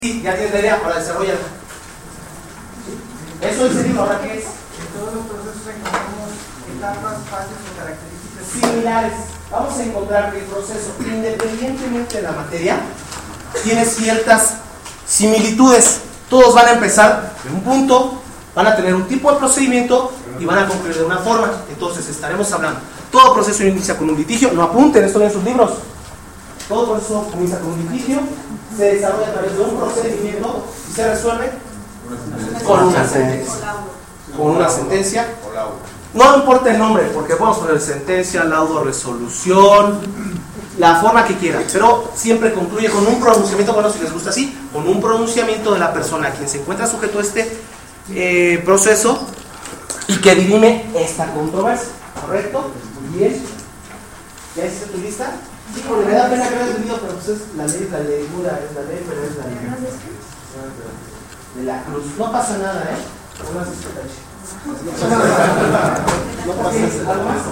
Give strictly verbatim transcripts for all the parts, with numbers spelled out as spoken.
Sí, ya tienes la idea, para desarrollarla. Eso es el libro, ¿ahora qué es? En todos los procesos encontramos etapas, fases o características similares. Vamos a encontrar que el proceso, independientemente de la materia, tiene ciertas similitudes. Todos van a empezar en un punto, van a tener un tipo de procedimiento y van a concluir de una forma. Entonces estaremos hablando. Todo proceso inicia con un litigio. No apunten esto en sus libros. Todo proceso inicia con un litigio, se desarrolla a través de un procedimiento y se resuelve con una sentencia. Con una sentencia. No importa el nombre, porque podemos poner sentencia, laudo, resolución, la forma que quieran, pero siempre concluye con un pronunciamiento, bueno, si les gusta así, con un pronunciamiento de la persona a quien se encuentra sujeto a este eh, proceso y que dirime esta controversia. ¿Correcto? Muy bien. ¿Ya hiciste tu lista? Sí, porque me da pena que hayas venido, pero pues es la ley, la ley dura, es la ley, pero es la ley de la cruz. No pasa nada, ¿eh? No más no pasa ¿algo más?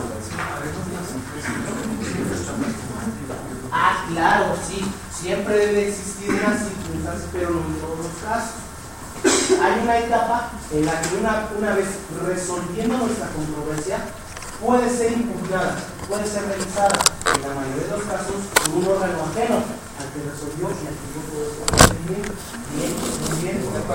Ah, claro, sí. Siempre debe existir una circunstancia, pero no en todos los casos. Hay una etapa en la que una, una vez resolviendo nuestra controversia, puede ser impugnada, puede ser revisada, en la mayoría de los casos, por un órgano ajeno al que resolvió y al que no pudo resolver bien, bien, bien.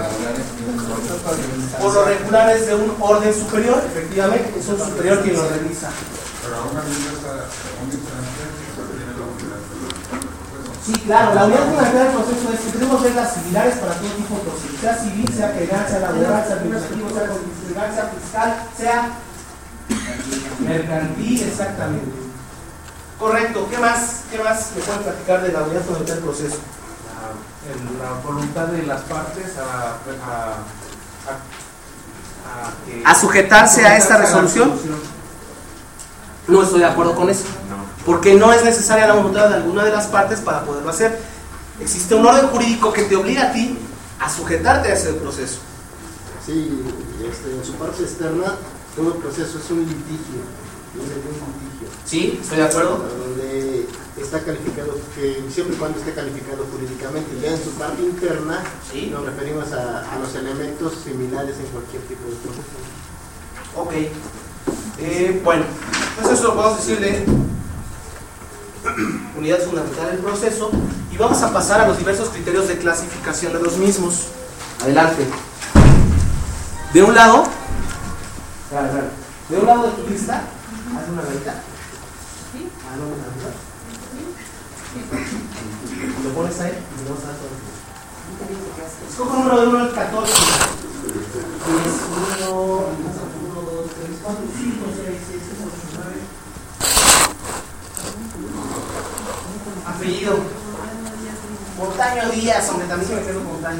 Por lo regular es de un orden superior, efectivamente, es un superior quien lo revisa. Pero aún así está una instancia que tiene la unidad. Sí, claro, la unidad fundamental del proceso es que tenemos reglas similares para todo tipo de procesos, sea civil, sea penal, sea laboral, sea administrativo, sea constitucional, sea fiscal, sea mercantil, exactamente. Correcto. ¿Qué más? ¿Qué más me pueden platicar de la unidad fundamental del proceso? La, el, la voluntad de las partes a, a, a, a, que, ¿A sujetarse a esta resolución? No estoy de acuerdo con eso. Porque no es necesaria la voluntad de alguna de las partes para poderlo hacer. Existe un orden jurídico que te obliga a ti a sujetarte a ese proceso. Sí, este, en su parte externa, todo proceso es un litigio, es un litigio. Sí, estoy de acuerdo. Donde está calificado, que siempre y cuando esté calificado jurídicamente, ya en su parte interna, ¿sí? Nos referimos a, a los elementos similares en cualquier tipo de proceso. Ok. Eh, bueno, pues eso lo podemos decir de unidad fundamental del proceso y vamos a pasar a los diversos criterios de clasificación de los mismos. Adelante. De un lado, claro, claro. De un lado de tu lista, haz una rayita. Ah, no, una rayita. Lo pones ahí y le vamos a dar todo. Escoge un número de uno al catorce. diez, uno, uno, dos, tres, cuatro, cinco, seis, siete, ocho, nueve. Apellido. Montaño Díaz, hombre, también se me quedó Montaño.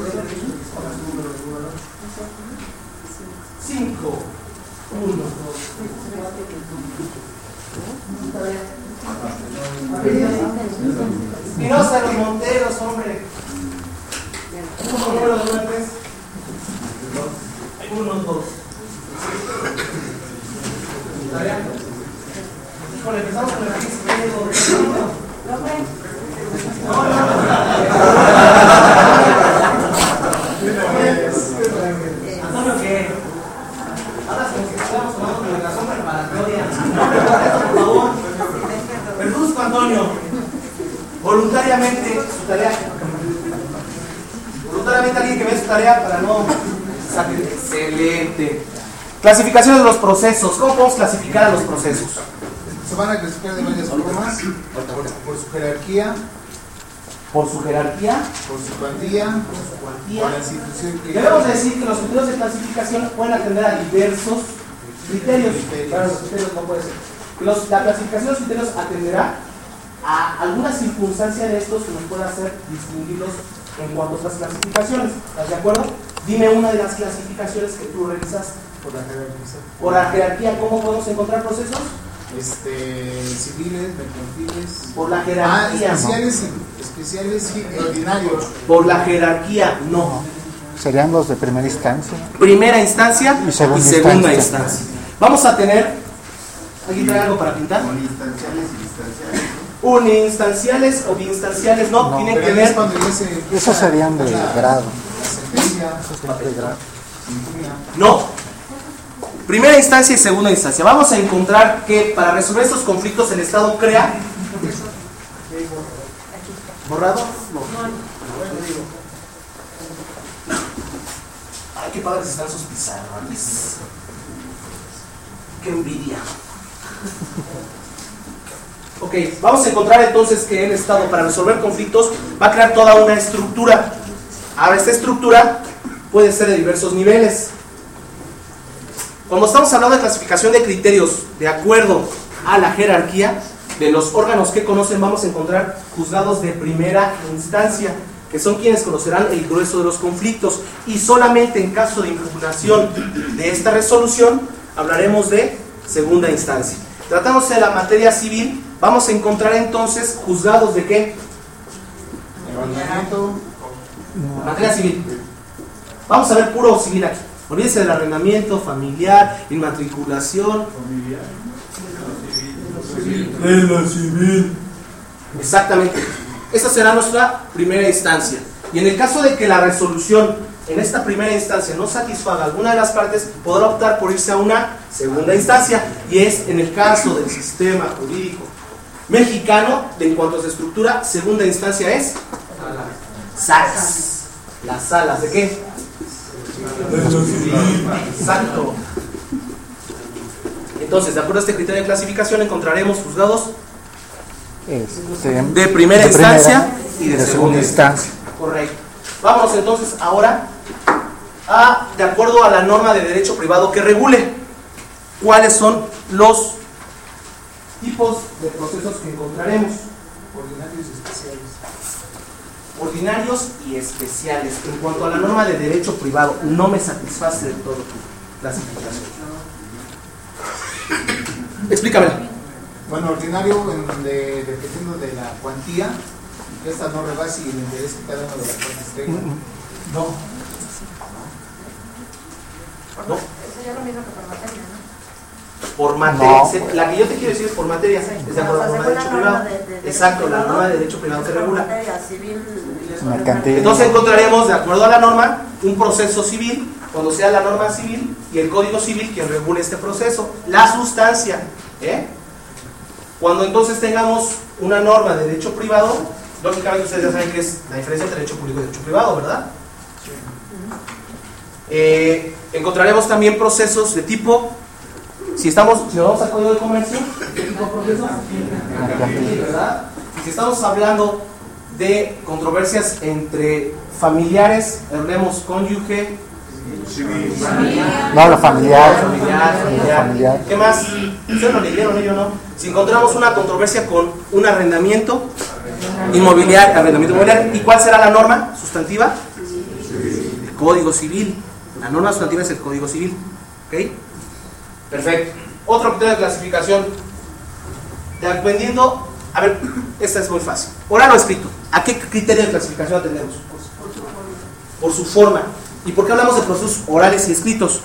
cinco, uno, dos, Espinosa de los Monteros, hombre. Un número de uno a tres. uno, dos. Híjole, empezamos con el X. No, no, no. Antonio, ¿qué? Ahora como que estamos tomando comunicación preparatoria. Por favor. Verduzco, Antonio. Voluntariamente su tarea. Voluntariamente alguien que ve su tarea para no salir. Excelente. Clasificación de los procesos. ¿Cómo podemos clasificar a los procesos? Se van a clasificar de varias formas, por, por su jerarquía, por su jerarquía, por su cuantía, por su cuantía. Por la institución que... Debemos decir que los criterios de clasificación pueden atender a diversos criterios. criterios. Claro, los criterios no puede ser. Los, la clasificación de los criterios atenderá a alguna circunstancia de estos que nos pueda hacer distinguirlos en cuanto a otras clasificaciones. ¿Estás de acuerdo? Dime una de las clasificaciones que tú revisaste. Por la jerarquía. Por la jerarquía, ¿cómo podemos encontrar procesos? Este, civiles, mercantiles. Por la jerarquía. Ah, especiales, especiales y ordinarios. Por la jerarquía, no. Serían los de primera instancia. Primera instancia y segunda, y segunda instancia. instancia. Vamos a tener. ¿Alguien trae algo para pintar? Instanciales y distanciales. Uninstanciales o biinstanciales no, No, tienen Pero que ahí es ver. cuando ya se Esos serían de la- grado. La sentencia, Esos serían de grado. No. Primera instancia y segunda instancia. Vamos a encontrar que para resolver estos conflictos el Estado crea. ¿Borrado? No. Ay, qué padres están sus pizarrones. Qué envidia. Ok, vamos a encontrar entonces que el Estado para resolver conflictos va a crear toda una estructura. Ahora, esta estructura puede ser de diversos niveles. Cuando estamos hablando de clasificación de criterios de acuerdo a la jerarquía de los órganos que conocen, vamos a encontrar juzgados de primera instancia, que son quienes conocerán el grueso de los conflictos, y solamente en caso de impugnación de esta resolución hablaremos de segunda instancia. Tratándose de la materia civil, vamos a encontrar entonces juzgados de ¿qué? arrendamiento, Materia civil. Vamos a ver puro civil aquí. Olvídense del arrendamiento familiar, inmatriculación. De la civil. Exactamente. Esa será nuestra primera instancia. Y en el caso de que la resolución en esta primera instancia no satisfaga alguna de las partes, podrá optar por irse a una segunda instancia. Y es en el caso del sistema jurídico mexicano, de en cuanto a su estructura, segunda instancia es salas. Las salas, ¿de qué? Exacto. Entonces, de acuerdo a este criterio de clasificación, encontraremos juzgados Este, de primera de instancia primera y de, de segunda segunda instancia. instancia. Correcto. Vámonos entonces ahora a, de acuerdo a la norma de derecho privado que regule, cuáles son los tipos de procesos que encontraremos. ordinarios especiales. Ordinarios y especiales. En cuanto a la norma de derecho privado, no me satisface del todo tu clasificación. Explícame. Bueno, ordinario, en donde dependiendo de la cuantía, esta no rebase y el interés que cada una de las partes tenga. No. No. Eso ya lo mismo que por materia, ¿no? Por materia. No. Se- La que yo te quiero decir es por materia. Es de acuerdo a la norma de derecho privado. Exacto, la norma de derecho privado que regula. Materia civil. Mercantil. Entonces encontraremos, de acuerdo a la norma, un proceso civil, cuando sea la norma civil y el código civil quien regule este proceso. La sustancia. ¿eh? Cuando entonces tengamos una norma de derecho privado, lógicamente ustedes ya saben que es la diferencia entre derecho público y derecho privado, ¿verdad? Eh, encontraremos también procesos de tipo, si estamos, si nos vamos al código de comercio, ¿qué tipo de procesos? ¿Verdad? Y si estamos hablando de controversias entre familiares, hablemos cónyuge, No, lo familiar. familiar, familiar. Familiar. ¿Qué más? Ustedes lo leyeron, yo no. Si encontramos una controversia con un arrendamiento inmobiliario, arrendamiento inmobiliario, ¿y cuál será la norma sustantiva? El Código Civil. La norma sustantiva es el Código Civil. ¿Ok? Perfecto. Otro criterio de clasificación. Dependiendo, a ver, esta es muy fácil. Oral o escrito. ¿A qué criterio de clasificación atendemos? Por su forma. ¿Y por qué hablamos de procesos orales y escritos?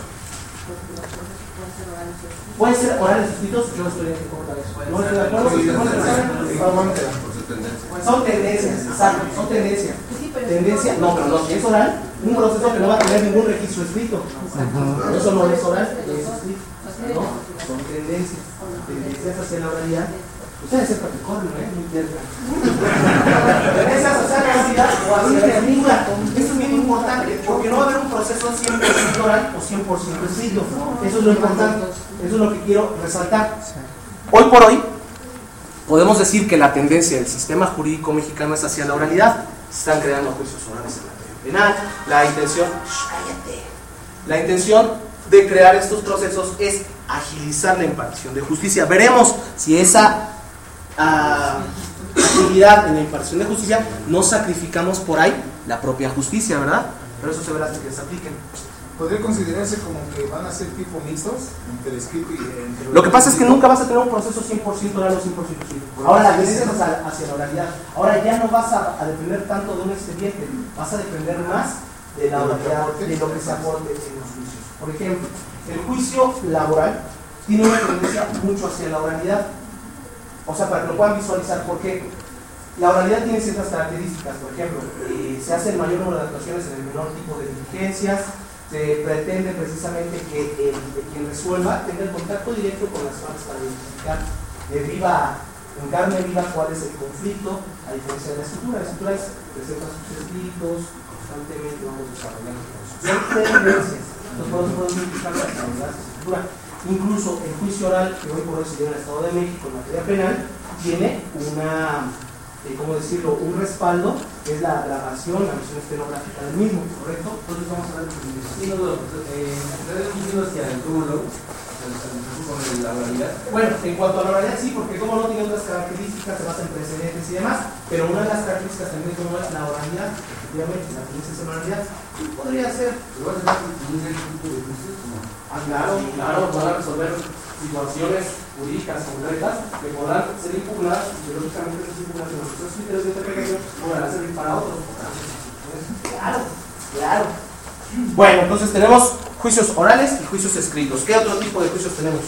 ¿Pueden ser orales y escritos? Yo estoy en contra de eso. ¿No estoy de acuerdo? ¿Se ponen a hacer? Son tendencias, exacto, son tendencias. Tendencia, no, pero no, si es oral, un proceso que no va a tener ningún registro escrito. Eso no es oral, es escrito. No, son tendencias. Tendencias hacia la oralidad. Ustedes sepan que corren, ¿eh? Muy cerca. Tendencias hacia la oralidad o hacia la escritura. Eso es bien importante, porque no va a haber un proceso cien por ciento oral o cien por ciento escrito. Eso es lo importante, eso es lo que quiero resaltar. Hoy por hoy, podemos decir que la tendencia del sistema jurídico mexicano es hacia la oralidad. Se están creando juicios orales en materia penal. La intención, ¡shh, cállate! La intención de crear estos procesos es agilizar la impartición de justicia. Veremos si esa uh, agilidad en la impartición de justicia no sacrificamos por ahí la propia justicia, ¿verdad? Pero eso se verá hasta que se apliquen. ¿Podría considerarse como que van a ser tipo mixtos entre el escrito y entre Lo que pasa es que nunca vas a tener un proceso cien por ciento oral o cien por ciento escrito. Ahora la tendencia es hacia, hacia la oralidad. Ahora ya no vas a, a depender tanto de un expediente, vas a depender más de la oralidad, de lo que se aporte en los juicios. Por ejemplo, el juicio laboral tiene una tendencia mucho hacia la oralidad. O sea, para que lo puedan visualizar, porque la oralidad tiene ciertas características. Por ejemplo, eh, se hace el mayor número de actuaciones en el menor tipo de diligencias, se pretende precisamente que el, el quien resuelva tenga el contacto directo con las partes para identificar de viva, en carne viva cuál es el conflicto, a diferencia de la escritura. La escritura es presenta sus escritos, constantemente vamos desarrollando son tendencias. Entonces podemos identificar la estabilidad de la escritura. Incluso el juicio oral que hoy por hoy se dio en el Estado de México en materia penal tiene una, eh, ¿cómo decirlo?, un respaldo, que es la grabación, la versión estenográfica del mismo, ¿correcto? Entonces vamos a ver el Sí, no, no, eh, diciendo hacia el túmulo, con la oralidad. Bueno, en cuanto a la oralidad, sí, porque como no tiene otras características, se basa en precedentes y demás, pero una de las características también como es la oralidad, efectivamente, la tenencia de oralidad, podría ser. Igual se va a incluir el tipo de juicios, ¿no? Ah, claro, claro, para resolver situaciones jurídicas concretas que podrán ser impugnadas y lógicamente esas impugnaciones de nuestros criterios de interpretación podrán servir para otros. Claro, claro. Bueno, entonces tenemos juicios orales y juicios escritos. ¿Qué otro tipo de juicios tenemos?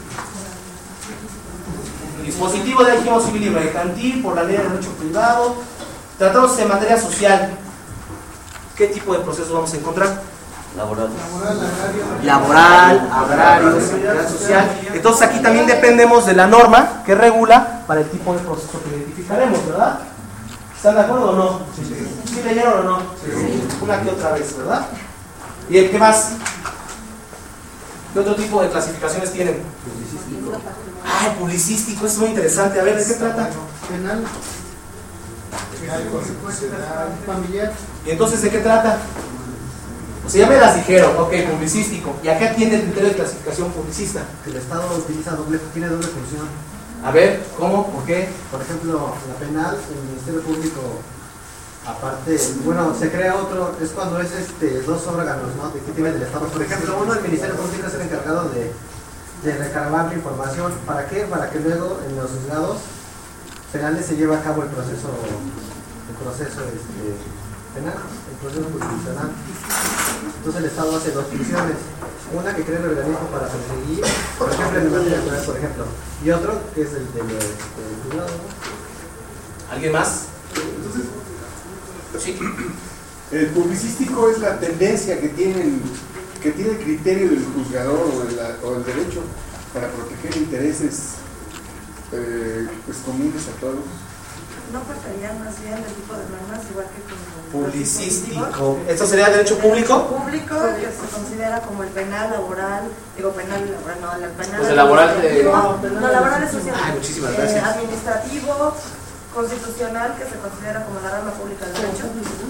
Dispositivo de registro civil y mercantil por la ley de derecho privado. Tratados en materia social. ¿Qué tipo de procesos vamos a encontrar? Laboral. Laboral, agrario, seguridad social. Entonces aquí también dependemos de la norma que regula para el tipo de proceso que identificaremos, ¿verdad? ¿Están de acuerdo o no? ¿Sí leyeron o no? Sí. Una que otra vez, ¿verdad? ¿Y el qué más? ¿Qué otro tipo de clasificaciones tienen? Ah, publicístico, es muy interesante. A ver, ¿de qué trata? Penal. Penal, constitucional, familiar. ¿Y entonces de qué trata? O sea, ya me las dijeron, ok, publicístico. ¿Y acá tiene el criterio de clasificación publicista? El Estado utiliza doble, tiene doble función. A ver, ¿cómo? ¿Por qué? Por ejemplo, la penal, el Ministerio Público, aparte, bueno, se crea otro, es cuando es este dos órganos, ¿no?, que tiene el Estado. Por ejemplo, uno, el Ministerio Público es el encargado de, de recabar la información. ¿Para qué? Para que luego en los juzgados penales se lleve a cabo el proceso, el proceso este, penal, el proceso jurisdiccional. Entonces el Estado hace dos funciones. Una que crea el organismo para perseguir, por ejemplo, en materia penal, por ejemplo, y otro que es el de los juzgados, ¿no? ¿Alguien más? Entonces, Sí. el publicístico es la tendencia que tiene el, que tiene el criterio del juzgador o, de la, o el derecho para proteger intereses eh, pues comunes a todos. No faltarían más bien del tipo de normas, igual que como Publicístico. ¿Esto sería derecho público? público, que se considera como el penal, laboral, digo penal y laboral, no, el penal. Pues el laboral de- No, no, laboral es social. Ay, muchísimas Eh, gracias. administrativo, constitucional, que se considera como la rama pública del derecho.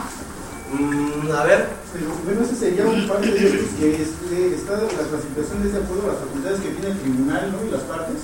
Mm, a ver. Pero, bueno, ese sería un parte de ellos que es, eh, está, la clasificación es de acuerdo a las facultades que tiene el tribunal, ¿no? Y las partes.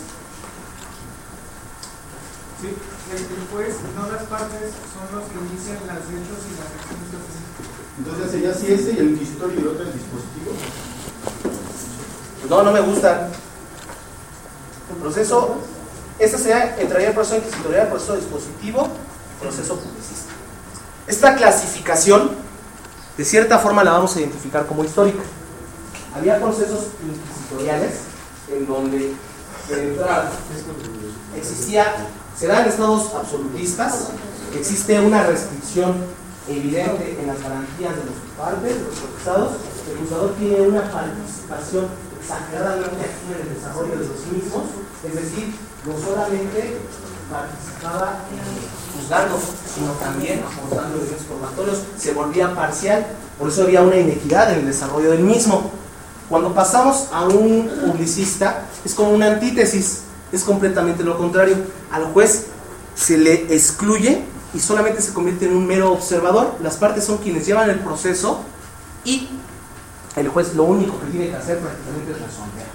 Sí, el, el juez, no las partes, son los que inician los hechos y las acciones que hacen. Entonces ya sería así ese y el inquisitorio y el otro el dispositivo. No, no me gusta. El proceso, este sería, entraría el proceso inquisitorial, el proceso dispositivo, proceso publicista. Esta clasificación, de cierta forma, la vamos a identificar como histórica. Había procesos inquisitoriales en donde, de entrada, existía, se dan estados absolutistas, existe una restricción evidente en las garantías de los partes, de los procesados. El juzgador tiene una participación exageradamente activa en el desarrollo de los mismos, es decir, no solamente participaba juzgando, sino también aportando elementos probatorios, se volvía parcial, por eso había una inequidad en el desarrollo del mismo. Cuando pasamos a un publicista, es como una antítesis, es completamente lo contrario. Al juez se le excluye y solamente se convierte en un mero observador. Las partes son quienes llevan el proceso y el juez lo único que tiene que hacer prácticamente es resolver.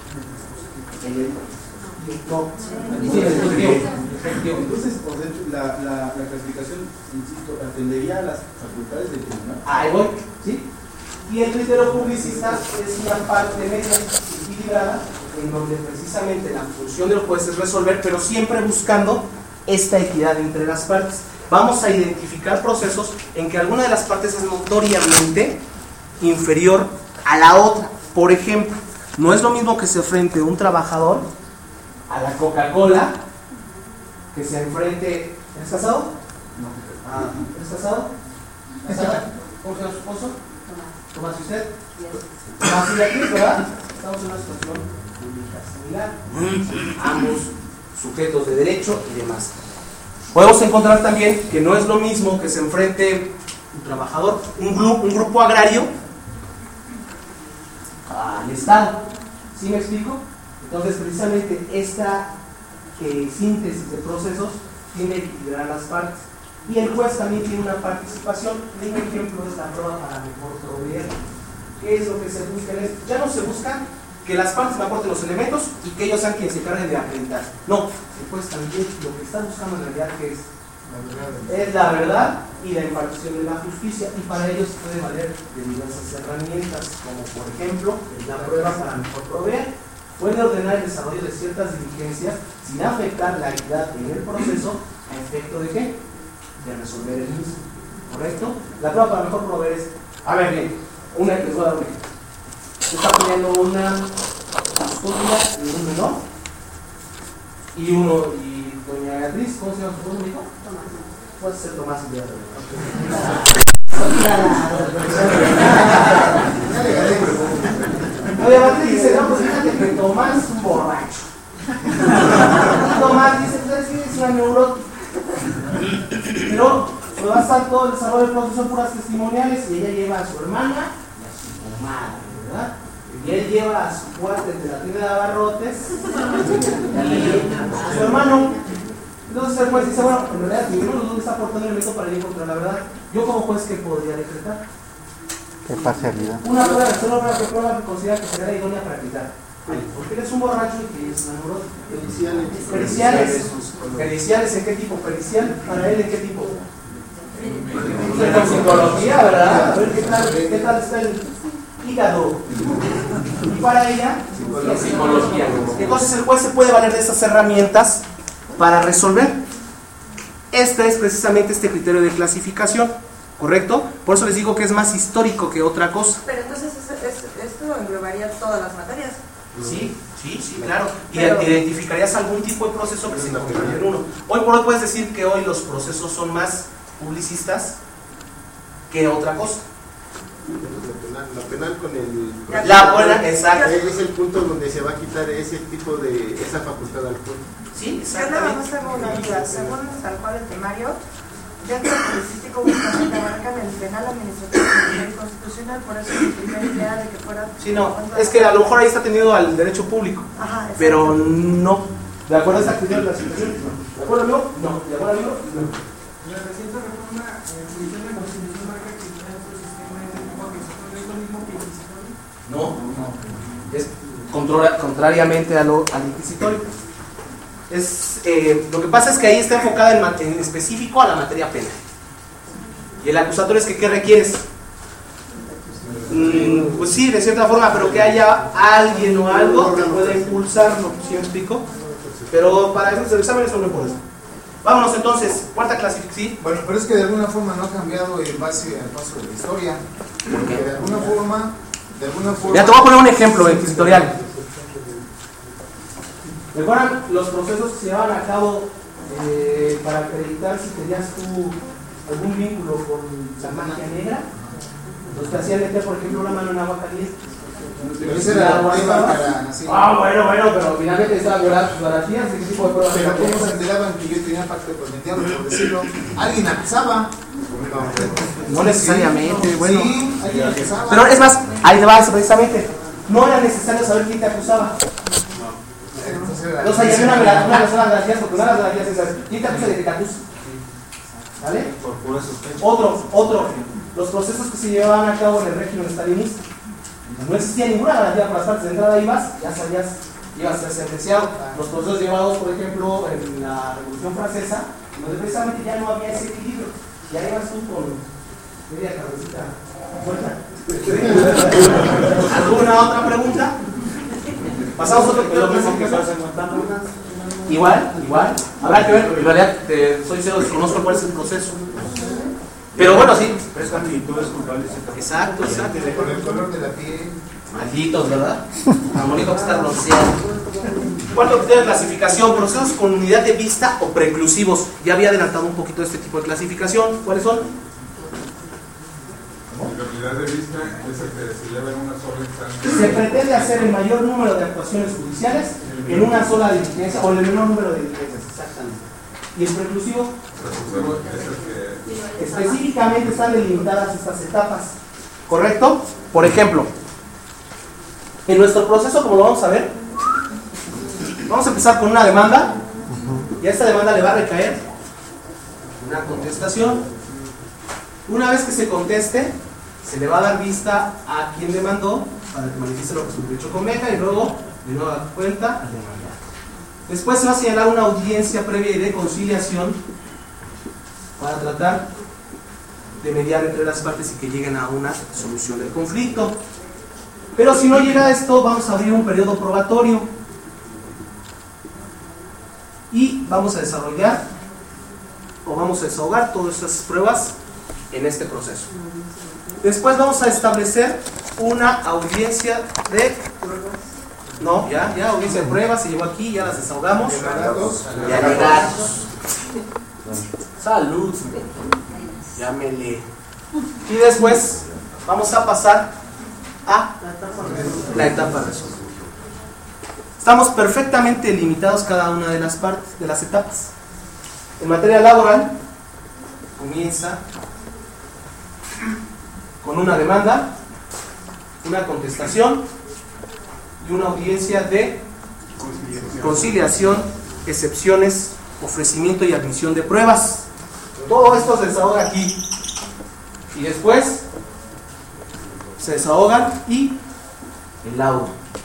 No. Sí, el ejecutivo. Entonces, o sea, la, la, la clasificación, insisto, atendería a las facultades del tribunal. Ahí voy, ¿sí? Y el criterio publicista es una parte media equilibrada en donde precisamente la función del juez es resolver, pero siempre buscando esta equidad entre las partes. Vamos a identificar procesos en que alguna de las partes es notoriamente inferior a la otra. Por ejemplo, no es lo mismo que se enfrente un trabajador a la Coca-Cola que se enfrente. ¿Eres casado? No. Ah, ¿eres casado? ¿Casada? ¿Cómo se llama su esposo? Tomás. ¿Tomás y usted? Tomás y Beatriz, ¿verdad? Estamos en una situación jurídica similar. Ambos sujetos de derecho y demás. Podemos encontrar también que no es lo mismo que se enfrente un trabajador, un grupo, un grupo agrario al Estado. ¿Sí me explico? Entonces, precisamente esta eh, síntesis de procesos tiene que equilibrar las partes. Y el juez también tiene una participación. Un ejemplo es la prueba para mejor proveer. ¿Qué es lo que se busca en esto? Ya no se busca que las partes me aporten los elementos y que ellos sean quienes se encarguen de acreditar. No, el juez también lo que está buscando en realidad que es es la verdad y la impartición de la justicia, y para ello se puede valer de diversas herramientas, como por ejemplo la prueba para mejor proveer. Puede ordenar el desarrollo de ciertas diligencias sin afectar la equidad en el proceso, a efecto de qué? De resolver el mismo. ¿Correcto? La prueba para mejor proveer es, a ver bien, una, les voy a dar un ejemplo. Se está poniendo una custodia y un menor, y uno, y doña Beatriz, ¿cómo se llama su esposo, hijo? Tomás. Puede ser Tomás y Beatriz. Oye, Beatriz dice, no, pues fíjate que Tomás es un borracho. Tomás dice, ¿sabes qué? Es una neurótica. Pero se va a estar todo el desarrollo del proceso, puras testimoniales, y ella lleva a su hermana y a su comadre, ¿verdad? Y él lleva a su cuate de la tienda de abarrotes a su hermano. Entonces el juez dice, bueno, en realidad ninguno de los dos está aportando el elemento para ir contra la verdad. Yo como juez, ¿qué podría decretar? Qué parcialidad. Una prueba, solo una prueba que considera que será idónea para acreditar. Porque eres un borracho y que es enamorado. Periciales. Periciales. Periciales, ¿en qué tipo? Pericial, para él, ¿en qué tipo? En psicología, ¿verdad? A ver qué tal, qué tal está el hígado. Y para ella, en psicología. Entonces el juez se puede valer de esas herramientas para resolver. Este es precisamente este criterio de clasificación, ¿correcto? Por eso les digo que es más histórico que otra cosa. Pero entonces es, es, esto englobaría todas las materias. Sí, sí, sí, claro. Y pero, identificarías algún tipo de proceso que se encontraría en uno. Hoy por hoy puedes decir que hoy los procesos son más publicistas que otra cosa. La penal, la penal con el... La buena, exacto. Es el punto donde se va a quitar ese tipo de... esa facultad al juez. Sí, exactamente. Yo nada más tengo una duda. Según tal cual el temario, dentro del publicístico únicamente abarcan el penal, administrativo y constitucional, por eso mi primera idea de que fuera... Sí, no, es que a lo mejor ahí está tenido al derecho público. Ajá, pero no. ¿De acuerdo a esta actividad de la situación? ¿De acuerdo amigo? No. ¿De acuerdo amigo? No. La reciente reforma eh, judicial de la Constitución marca que nuestro sistema de tipo que no es lo mismo que el inquisitorio. No, no. Es contra, contrariamente a lo, al inquisitorio. Es, eh, lo que pasa es que ahí está enfocada en, en específico a la materia penal. Y el acusatorio es que ¿qué requieres? Mm, pues sí, de cierta forma, pero que haya alguien o algo que pueda impulsarlo, ¿sí me explico? Pero para esos exámenes no importa. Vámonos entonces, cuarta clasificación. ¿Sí? Bueno, pero es que de alguna forma no ha cambiado en base al paso de la historia. Porque de alguna forma, de alguna forma... Ya te voy a poner un ejemplo inquisitorial. ¿Recuerdan los procesos que se llevaban a cabo eh, para acreditar si tenías tú algún vínculo con la magia negra? Los que hacían meter, por ejemplo, una mano en agua caliente. Pero esa era la prueba para... Así. Ah, bueno, bueno, pero finalmente estaban violando sus garantías. ¿De qué tipo de pruebas? Pero ¿cómo se enteraban que yo tenía pacto con el diablo, por decirlo? ¿Alguien acusaba? No, no necesariamente, bueno. Sí, alguien acusaba. Pero es más, ahí te vas precisamente. No era necesario saber quién te acusaba. No, o sea, ya había una de las garantías, porque una de las garantías es saber quién te acusa de que te acusa. ¿Vale? Por pura sospecha. Otro, otro. Los procesos que se llevaban a cabo en el régimen stalinista. No existía ninguna garantía para las partes de entrada, ibas, ya sabías, ibas a ser sentenciado. Los procesos llevados, por ejemplo, en la Revolución Francesa, donde precisamente ya no había ese equilibrio. Ya ibas tú con media cabecita fuerte. ¿Alguna otra pregunta? Pasamos a otro que pasa en Guantánamo. Igual, igual. Habrá que ver, en realidad, te, soy cero, desconozco cuál es el proceso. Pero bueno, sí. Es actitudes culpables. Exacto, exacto. Con el color de la piel. Malditos, ¿verdad? Tan bonito que está bronceado. Cuarto criterio de clasificación, procesos con unidad de vista o preclusivos. Ya había adelantado un poquito de este tipo de clasificación. ¿Cuáles son? La unidad de vista es el que se lleva en una sola instancia. Se pretende hacer el mayor número de actuaciones judiciales en una sola diligencia o en el menor número de diligencias, exactamente. ¿Y el preclusivo? Preclusivo es el que... Específicamente están delimitadas estas etapas, ¿correcto? Por ejemplo, en nuestro proceso, como lo vamos a ver, vamos a empezar con una demanda y a esta demanda le va a recaer una contestación. Una vez que se conteste, se le va a dar vista a quien demandó para que manifieste lo que su derecho convenga y luego de nueva cuenta al demandado. Después se va a señalar una audiencia previa y de conciliación para tratar de mediar entre las partes y que lleguen a una solución del conflicto. Pero si no llega a esto, vamos a abrir un periodo probatorio y vamos a desarrollar o vamos a desahogar todas esas pruebas en este proceso. Después vamos a establecer una audiencia de... No, ya, ya, audiencia de pruebas, se llevó aquí, ya las desahogamos. Ya llegados. Salud. Llámele. Y después vamos a pasar a la etapa de resolución. Estamos perfectamente limitados cada una de las partes, de las etapas. En materia laboral, comienza con una demanda, una contestación y una audiencia de conciliación, conciliación, excepciones, ofrecimiento y admisión de pruebas. Todo esto se desahoga aquí y después se desahogan y el laudo.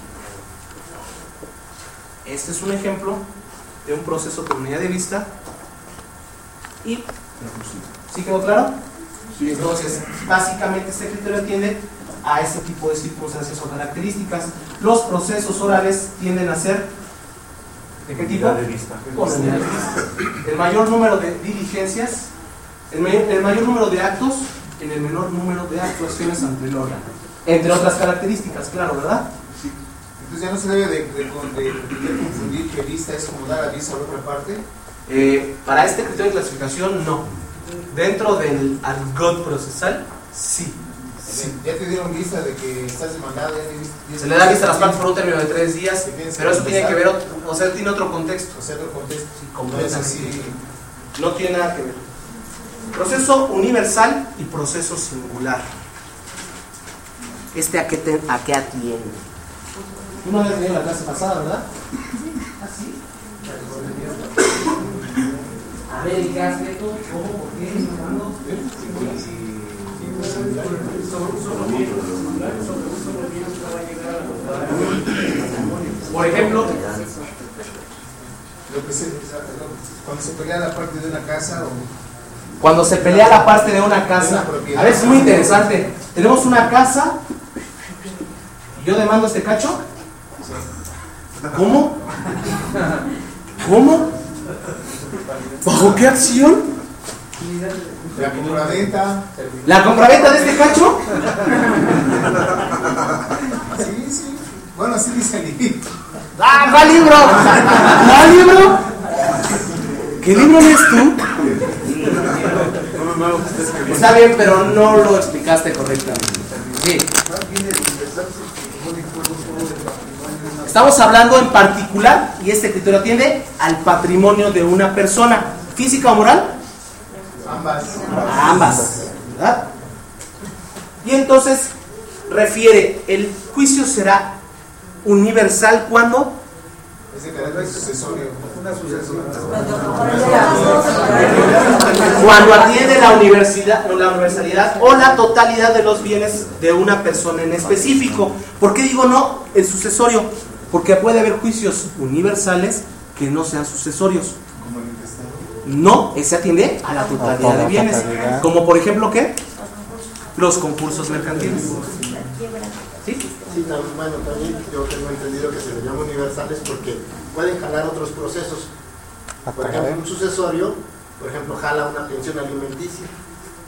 Este es un ejemplo de un proceso con unidad de vista y ¿sí quedó claro? Sí. Entonces, básicamente este criterio atiende a este tipo de circunstancias o características. Los procesos orales tienden a ser ¿de qué tipo? Unidad de vista. Con unidad de vista. El mayor número de diligencias, el mayor, el mayor número de actos en el menor número de actuaciones ante el órgano. Entre otras características, claro, ¿verdad? Sí. Entonces ya no se debe de, de, de, de, de confundir que vista es como dar aviso a la otra parte. Eh, para este criterio de clasificación, no. Dentro del argot procesal, sí. Sí. Ya te dieron vista de que estás demandado. Ya se le da vista a las partes por un término de tres días, pero eso tiene que ver, o sea, tiene otro contexto. O sea, otro contexto. Sí, completamente. Sí, no tiene nada que ver. Proceso universal y proceso singular. ¿Este a qué, te, a qué atiende? Tú no habías venido la clase pasada, ¿verdad? ¿Ah, sí? A ver, ¿qué has hecho? ¿Cómo? ¿Por qué? ¿Cuándo? Por ejemplo, lo que se, cuando se pelea la parte de una casa o cuando se pelea la parte de una casa, a ver, es muy interesante. Tenemos una casa y yo demando este cacho. ¿Cómo? ¿Cómo? ¿Bajo qué acción? La compraventa. ¿La compraventa de este cacho? Sí, sí. Bueno, así dice el libro. ¡Ah, va libro! ¿Va libro? ¿Qué libro lees tú? Está bien, pero no lo explicaste correctamente. Sí. Estamos hablando en particular, y este criterio atiende al patrimonio de una persona, física o moral. Ambas. Ambas, ¿verdad? Y entonces refiere, el juicio será universal cuando es de carácter sucesorio. Una sucesoria. Cuando atiende la universidad, la universalidad o la totalidad de los bienes de una persona en específico. ¿Por qué digo no el sucesorio? Porque puede haber juicios universales que no sean sucesorios. No, ese atiende a la totalidad de bienes. Como por ejemplo, ¿qué? Los concursos mercantiles. ¿Sí? Sí, bueno, también yo tengo entendido que se le llama universales porque pueden jalar otros procesos. Por ejemplo, un sucesorio, por ejemplo, jala una pensión alimenticia. Sí,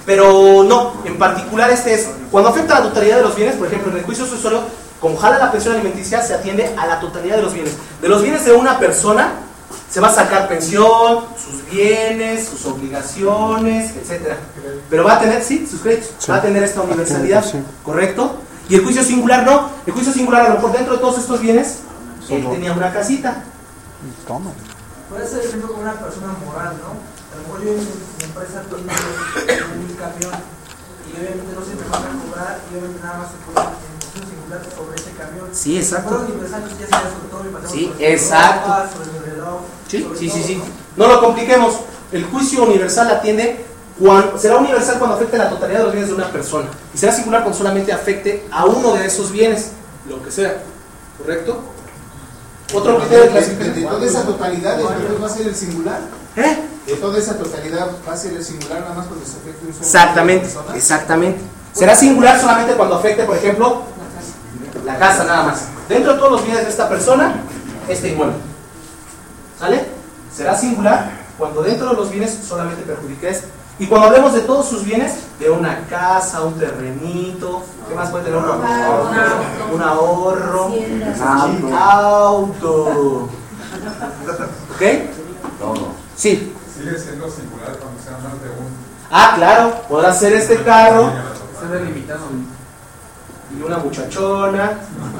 pero no, en particular este es, cuando afecta a la totalidad de los bienes, por ejemplo, en el juicio sucesorio, como jala la pensión alimenticia, se atiende a la totalidad de los bienes. De los bienes de una persona, se va a sacar pensión, sus bienes, sus obligaciones, etcétera. Pero va a tener, sí, sus créditos, sí, va a tener esta universalidad, sí, ¿correcto? Y el juicio singular no, el juicio singular a lo mejor dentro de todos estos bienes, él tenía una casita. Toma. Puede ser ejemplo como una persona moral, ¿no? A lo mejor yo en mi empresa tengo un camión y obviamente no se me van a cobrar y obviamente nada más se puede en función singular sobre ese camión. Sí, exacto. Los universales ya sería sobre todo y pasamos sí, sobre exacto. ropa, sobre el reloj, sí, sobre sí, todo. sí, sí. No lo compliquemos. El juicio universal atiende cuando, será universal cuando afecte la totalidad de los bienes de una persona y será singular cuando solamente afecte a uno de esos bienes, lo que sea, ¿correcto? Otro criterio de clasificación. De toda esa totalidad, después va a ser el singular. ¿Eh? De toda esa totalidad va a ser el singular nada más cuando se afecte un solo. Exactamente, exactamente. Será singular solamente cuando afecte, por ejemplo, la casa nada más. Dentro de todos los bienes de esta persona, este inmueble. ¿Sale? Será singular cuando dentro de los bienes solamente perjudique este. Y cuando hablemos de todos sus bienes, de una casa, un terrenito, ¿qué más puede tener uno? Un ahorro, un ahorro, un auto. ¿Ok? Todo. Sí. Sigue siendo singular cuando sea más de uno. Ah, claro, podrá ser este carro. Está delimitado. Y una muchachona.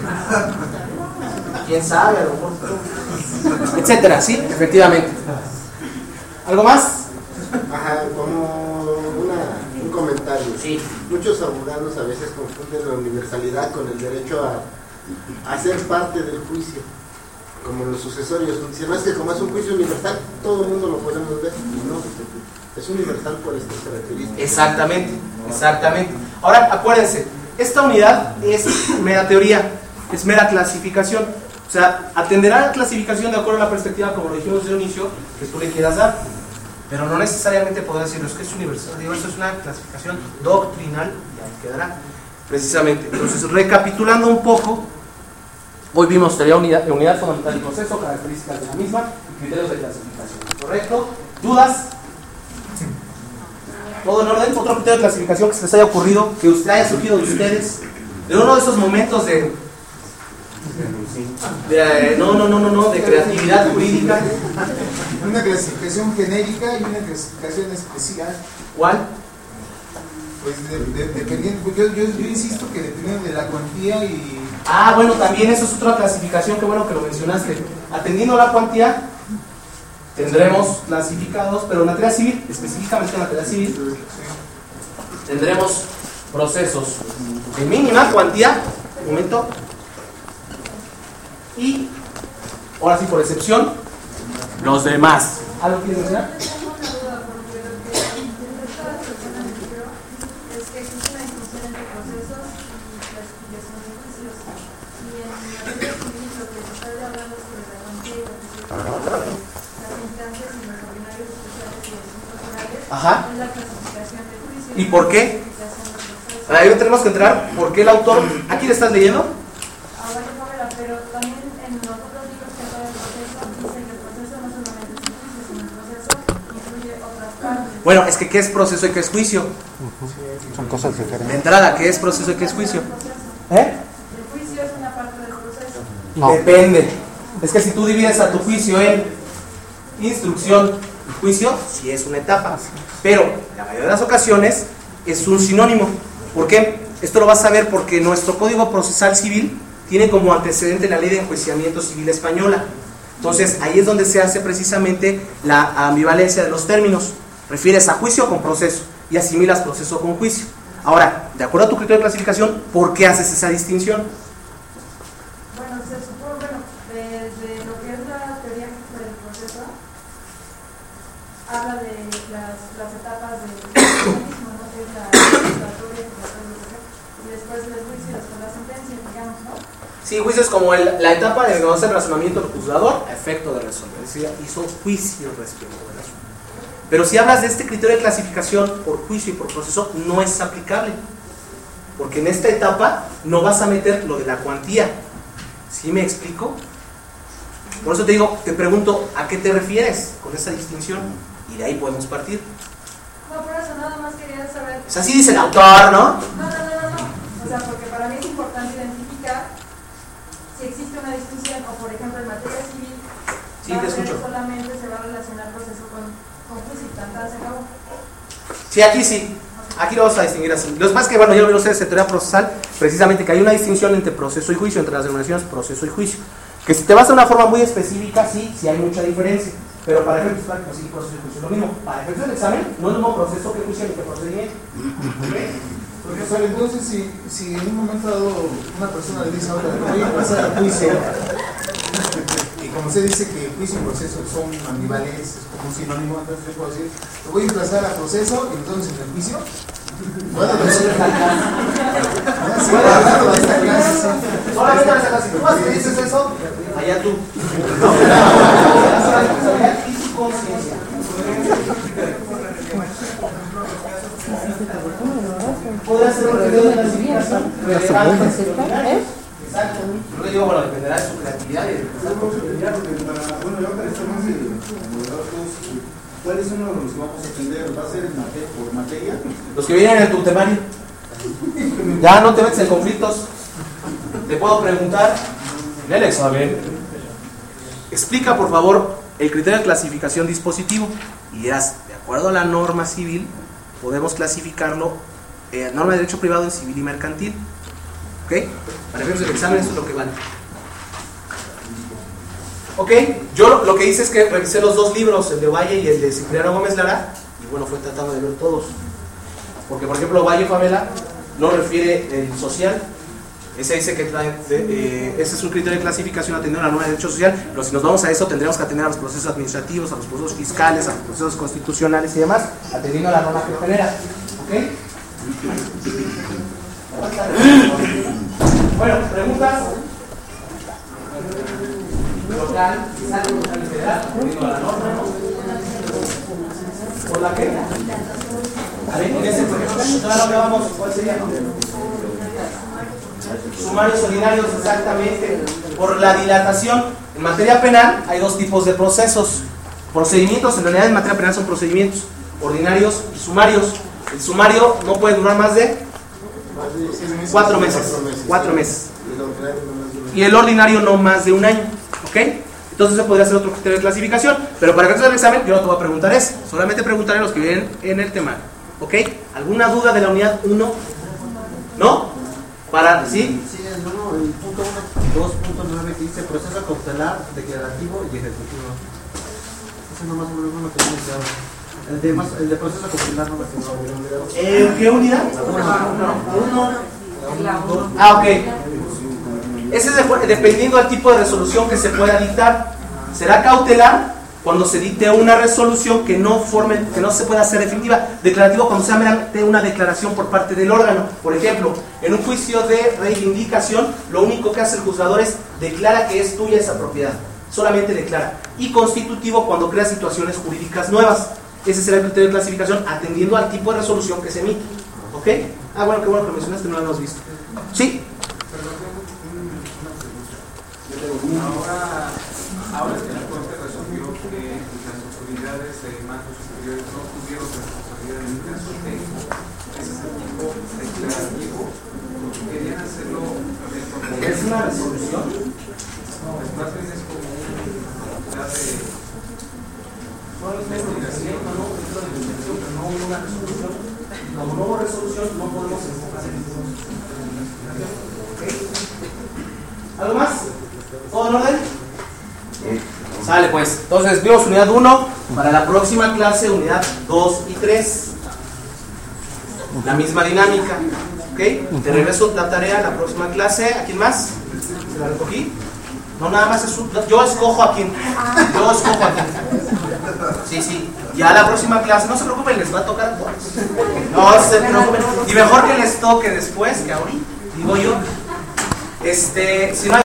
¿Quién sabe? A lo mejor. Etcétera, sí, efectivamente. ¿Algo más? Ajá, como una, un comentario. Sí. Muchos abogados a veces confunden la universalidad con el derecho a, a ser parte del juicio, como los sucesorios. Si no es que como es un juicio universal, todo el mundo lo podemos ver. No, es universal por estas características. Exactamente, exactamente. Ahora, acuérdense, esta unidad es mera teoría, es mera clasificación. O sea, atenderá a la clasificación de acuerdo a la perspectiva, como lo dijimos desde el inicio, que tú le quieras dar. Pero no necesariamente podrá decirlo, es que es universal. Digo, esto es una clasificación doctrinal y ahí quedará. Precisamente. Entonces, recapitulando un poco, hoy vimos teoría unidad, unidad fundamental y proceso, características de la misma y criterios de clasificación. ¿Correcto? ¿Dudas? ¿Todo en orden? ¿Otro criterio de clasificación que se les haya ocurrido, que usted haya surgido de ustedes? De uno de esos momentos de... de no, no, no, no, no, de creatividad jurídica. Una clasificación genérica y una clasificación especial. ¿Cuál? Pues de, de, dependiendo, yo, yo, yo insisto que dependiendo de la cuantía y... Ah, bueno, también eso es otra clasificación, qué bueno que lo mencionaste. Atendiendo la cuantía, tendremos clasificados, pero en materia civil, específicamente en materia civil, tendremos procesos de mínima cuantía, un momento, y ahora sí por excepción, los demás. ¿Algo quieres decir? Ajá. ¿Y por qué? Ahí tenemos que entrar. ¿Por qué el autor? ¿A quién estás leyendo? Pero también en los otros libros que habla del proceso dice que el proceso no solamente es el juicio, sino el proceso incluye otras partes. Bueno, es que ¿qué es proceso y qué es juicio? Uh-huh. Son cosas diferentes. De entrada, ¿qué es proceso y qué es juicio? ¿Eh? El juicio es una parte del proceso. No. Depende. Es que si tú divides a tu juicio en instrucción y juicio, sí es una etapa. Pero en la mayoría de las ocasiones es un sinónimo. ¿Por qué? Esto lo vas a ver porque nuestro Código Procesal Civil tiene como antecedente la Ley de Enjuiciamiento Civil Española. Entonces, ahí es donde se hace precisamente la ambivalencia de los términos. Refieres a juicio con proceso y asimilas proceso con juicio. Ahora, de acuerdo a tu criterio de clasificación, ¿por qué haces esa distinción? Bueno, se supone, bueno, desde lo que es la teoría del proceso, habla de las, las etapas del mismo, ¿no? Que es la juzgatoria, y después el juicio y después la sentencia, digamos, ¿no? Sí, juicio es como el, la etapa de donde el razonamiento del juzgador a efecto de resolver. Es decir, hizo juicio respecto del asunto. Pero si hablas de este criterio de clasificación por juicio y por proceso, no es aplicable. Porque en esta etapa no vas a meter lo de la cuantía. ¿Sí me explico? Por eso te digo, te pregunto, ¿a qué te refieres con esa distinción? Y de ahí podemos partir. No, por eso nada más quería saber Pues así dice el autor, ¿no? No, no, no, no, no. O sea, porque para mí es importante identificar si existe una distinción, o por ejemplo en materia civil, Sí, te escucho. solamente se va a relacionar el proceso con, con juicio y tantada se acabó. Sí, aquí sí. Aquí lo vamos a distinguir así. Lo que pasa es que, bueno, ya lo vieron ustedes en teoría procesal, precisamente que hay una distinción entre proceso y juicio, entre las denominaciones proceso y juicio. Que si te vas a una forma muy específica, sí, sí hay mucha diferencia. Pero para efectos prácticos, sí, proceso y juicio. Lo mismo, para efectos del examen, no es lo mismo proceso que juicio ni que procedimiento. ¿Okay? Profesor, entonces, si, si en un momento dado una persona le dice ahora, voy a pasar a juicio, y como usted dice que juicio y proceso son ambivalentes, es como un sinónimo, entonces yo puedo decir, lo voy a pasar a proceso, y entonces en el juicio, ¿puedo decir? Sí, claro, esta clase, sí. Solamente esta clase. ¿Tú más que dices eso? Allá tú. Y su conciencia. Podría ser un periodo de clasificación relevante. Exacto. Yo le digo, bueno, dependerá de su creatividad y de bueno, yo para estar más moderados, ¿cuál es uno de los que vamos a atender? ¿Va a ser en materia, por materia? Los que vienen en tu temario. Ya no te metes en conflictos. Te puedo preguntar, el examen. Explica, por favor, el criterio de clasificación dispositivo. Y dirás, de acuerdo a la norma civil, podemos clasificarlo en norma de derecho privado en civil y mercantil. ¿Ok? Para efectos del examen, eso es lo que vale. Ok, yo lo, lo que hice es que revisé los dos libros, el de Valle y el de Cipriano Gómez Lara, y bueno, fue tratando de ver todos. Porque, por ejemplo, Valle Favela no refiere el social. Ese dice que trae, eh, ese es un criterio de clasificación atendiendo a la norma de derecho social, pero si nos vamos a eso tendríamos que atender a los procesos administrativos, a los procesos fiscales, a los procesos constitucionales y demás, atendiendo a la norma que genera. ¿Ok? Bueno, preguntas. Local, salvo local federal, atendiendo a la norma, ¿no? ¿Por la qué? A ver, en ese proyecto, ahora lo que vamos, ¿cuál sería? Sumarios ordinarios, exactamente. Por la dilatación. En materia penal hay dos tipos de procesos. Procedimientos, en realidad en materia penal son procedimientos ordinarios y sumarios. El sumario no puede durar más de cuatro meses. Cuatro meses. Y el ordinario no más de un año. ¿Ok? Entonces ese podría ser otro criterio de clasificación. Pero para que hagas el examen, yo no te voy a preguntar eso. Solamente preguntaré a los que vienen en el tema. ¿Ok? ¿Alguna duda de la unidad uno? ¿No? Para, ¿sí? Sí, el uno, el punto dos punto nueve que dice proceso cautelar, declarativo y ejecutivo. Ese nomás no lo tenemos claro. El de, más, el de proceso cautelar no lo tenemos. ¿Eh, ¿Qué unidad? Uno. Uno. Ah, ok. Ese es de, dependiendo del tipo de resolución que se pueda dictar. Será cautelar cuando se dicte una resolución que no forme, que no se pueda hacer definitiva. Declarativo cuando sea meramente una declaración por parte del órgano. Por ejemplo, en un juicio de reivindicación, lo único que hace el juzgador es declara que es tuya esa propiedad. Solamente declara. Y constitutivo cuando crea situaciones jurídicas nuevas. Ese será el criterio de clasificación atendiendo al tipo de resolución que se emite. ¿Ok? Ah, bueno, qué bueno que lo mencionaste, no lo hemos visto. Sí. Ahora, ahora que la Corte resolvió que las autoridades de mando superiores no tuvieron responsabilidad en el caso de ese es el tipo declarativo, porque querían hacerlo de ¿Es una resolución? No, es más bien es como una de No es investigación, no, es una investigación, pero no hubo una resolución. Como no hubo resolución, no podemos enfocar en ninguna investigación. ¿Ok? ¿Algo más? ¿Todo en orden? Sale pues. Entonces vimos unidad uno. Para la próxima clase, unidad dos y tres. La misma dinámica. ¿Ok? Te regreso la tarea a la próxima clase. ¿A quién más? ¿Se la recogí? No, nada más es un... Yo escojo a quién. Yo escojo a quién. Sí, sí. Ya la próxima clase, no se preocupen, les va a tocar. No se preocupen. Y mejor que les toque después que ahorita. Digo yo. Este, si no hay